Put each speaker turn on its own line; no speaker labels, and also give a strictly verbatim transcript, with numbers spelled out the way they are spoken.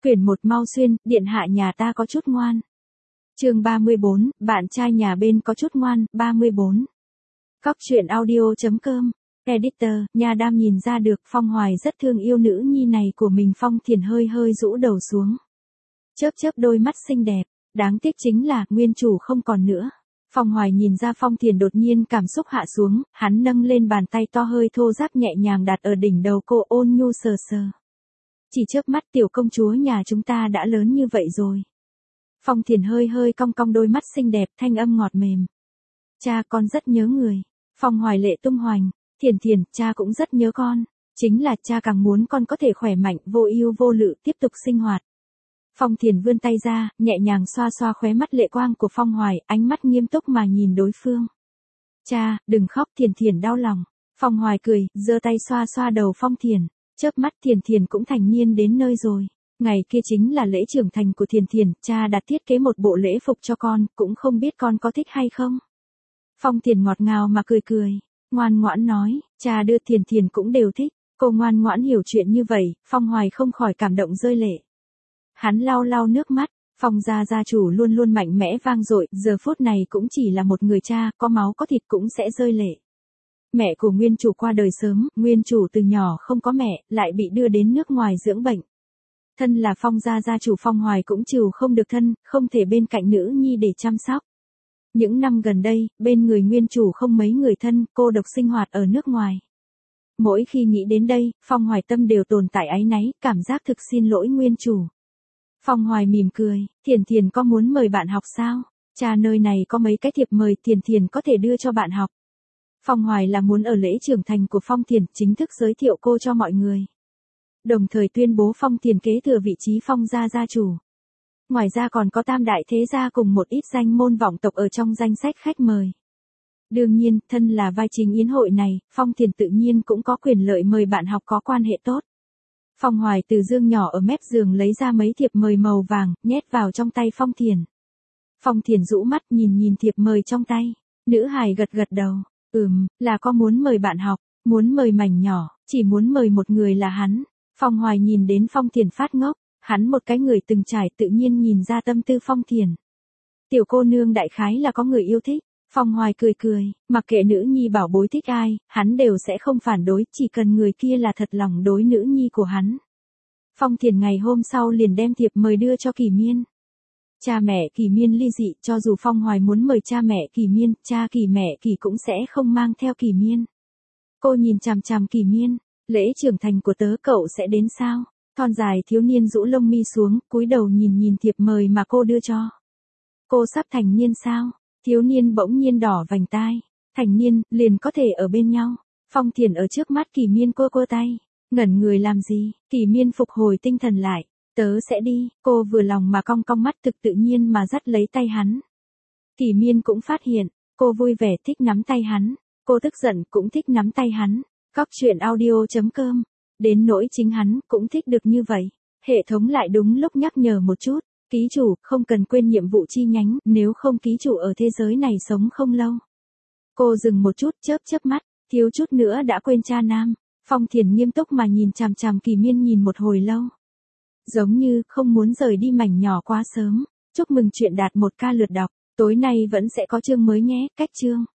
Quyển một mau xuyên, điện hạ nhà ta có chút ngoan. Chương ba mươi bốn, bạn trai nhà bên có chút ngoan, ba mươi bốn. Cóc truyện audio.com, Editor, nhà đam nhìn ra được Phong Hoài rất thương yêu nữ nhi này của mình. Phong Thiền hơi hơi rũ đầu xuống. Chớp chớp đôi mắt xinh đẹp, đáng tiếc chính là nguyên chủ không còn nữa. Phong Hoài nhìn ra Phong Thiền đột nhiên cảm xúc hạ xuống, hắn nâng lên bàn tay to hơi thô ráp nhẹ nhàng đặt ở đỉnh đầu cô, ôn nhu sờ sờ. Chỉ chớp mắt tiểu công chúa nhà chúng ta đã lớn như vậy rồi. Phong Thiền hơi hơi cong cong đôi mắt xinh đẹp, thanh âm ngọt mềm. Cha con rất nhớ người. Phong Hoài lệ tung hoành. Thiền Thiền, cha cũng rất nhớ con. Chính là cha càng muốn con có thể khỏe mạnh, vô ưu vô lự, tiếp tục sinh hoạt. Phong Thiền vươn tay ra, nhẹ nhàng xoa xoa khóe mắt lệ quang của Phong Hoài, ánh mắt nghiêm túc mà nhìn đối phương. Cha, đừng khóc, Thiền Thiền đau lòng. Phong Hoài cười, giơ tay xoa xoa đầu Phong Thiền. Chớp mắt, Thiền Thiền cũng thành niên đến nơi rồi. Ngày kia chính là lễ trưởng thành của Thiền Thiền, cha đã thiết kế một bộ lễ phục cho con, cũng không biết con có thích hay không. Phong Thiền ngọt ngào mà cười cười, ngoan ngoãn nói, cha đưa Thiền Thiền cũng đều thích. Cô ngoan ngoãn hiểu chuyện như vậy, Phong Hoài không khỏi cảm động rơi lệ. Hắn lau lau nước mắt, Phong gia gia chủ luôn luôn mạnh mẽ vang dội, giờ phút này cũng chỉ là một người cha, có máu có thịt cũng sẽ rơi lệ. Mẹ của nguyên chủ qua đời sớm, nguyên chủ từ nhỏ không có mẹ, lại bị đưa đến nước ngoài dưỡng bệnh. Thân là Phong gia gia chủ, Phong Hoài cũng chịu không được thân, không thể bên cạnh nữ nhi để chăm sóc. Những năm gần đây, bên người nguyên chủ không mấy người thân, cô độc sinh hoạt ở nước ngoài. Mỗi khi nghĩ đến đây, Phong Hoài tâm đều tồn tại áy náy, cảm giác thực xin lỗi nguyên chủ. Phong Hoài mỉm cười, Thiền Thiền có muốn mời bạn học sao? Cha nơi này có mấy cái thiệp mời, Thiền Thiền có thể đưa cho bạn học. Phong Hoài là muốn ở lễ trưởng thành của Phong Thiền chính thức giới thiệu cô cho mọi người. Đồng thời tuyên bố Phong Thiền kế thừa vị trí Phong gia gia chủ. Ngoài ra còn có tam đại thế gia cùng một ít danh môn vọng tộc ở trong danh sách khách mời. Đương nhiên, thân là vai chính yến hội này, Phong Thiền tự nhiên cũng có quyền lợi mời bạn học có quan hệ tốt. Phong Hoài từ dương nhỏ ở mép giường lấy ra mấy thiệp mời màu vàng, nhét vào trong tay Phong Thiền. Phong Thiền rũ mắt nhìn nhìn thiệp mời trong tay. Nữ hài gật gật đầu. Ừm, là có muốn mời bạn học, muốn mời mảnh nhỏ, chỉ muốn mời một người là hắn. Phong Hoài nhìn đến Phong Thiền phát ngốc, hắn một cái người từng trải tự nhiên nhìn ra tâm tư Phong Thiền. Tiểu cô nương đại khái là có người yêu thích. Phong Hoài cười cười, mặc kệ nữ nhi bảo bối thích ai, hắn đều sẽ không phản đối, chỉ cần người kia là thật lòng đối nữ nhi của hắn. Phong Thiền ngày hôm sau liền đem thiệp mời đưa cho Kỳ Miên. Cha mẹ Kỳ Miên ly dị, cho dù Phong Hoài muốn mời cha mẹ Kỳ Miên, cha Kỳ mẹ Kỳ cũng sẽ không mang theo Kỳ Miên. Cô nhìn chằm chằm Kỳ Miên, lễ trưởng thành của tớ cậu sẽ đến sao? Thon dài thiếu niên rũ lông mi xuống, cúi đầu nhìn nhìn thiệp mời mà cô đưa cho. Cô sắp thành niên sao? Thiếu niên bỗng nhiên đỏ vành tai. Thành niên, liền có thể ở bên nhau. Phong Thiền ở trước mắt Kỳ Miên cô cô tay. Ngẩn người làm gì? Kỳ Miên phục hồi tinh thần lại. Tớ sẽ đi. Cô vừa lòng mà cong cong mắt thực tự nhiên mà dắt lấy tay hắn. Kỳ Miên cũng phát hiện. Cô vui vẻ thích nắm tay hắn. Cô tức giận cũng thích nắm tay hắn. Cóc truyện audio.com. Đến nỗi chính hắn cũng thích được như vậy. Hệ thống lại đúng lúc nhắc nhở một chút. Ký chủ, không cần quên nhiệm vụ chi nhánh, nếu không ký chủ ở thế giới này sống không lâu. Cô dừng một chút, chớp chớp mắt, thiếu chút nữa đã quên cha nam. Phong Thiền nghiêm túc mà nhìn chằm chằm Kỳ Miên nhìn một hồi lâu. Giống như không muốn rời đi mảnh nhỏ quá sớm. Chúc mừng chuyện đạt một ca lượt đọc. Tối nay vẫn sẽ có chương mới nhé, cách chương.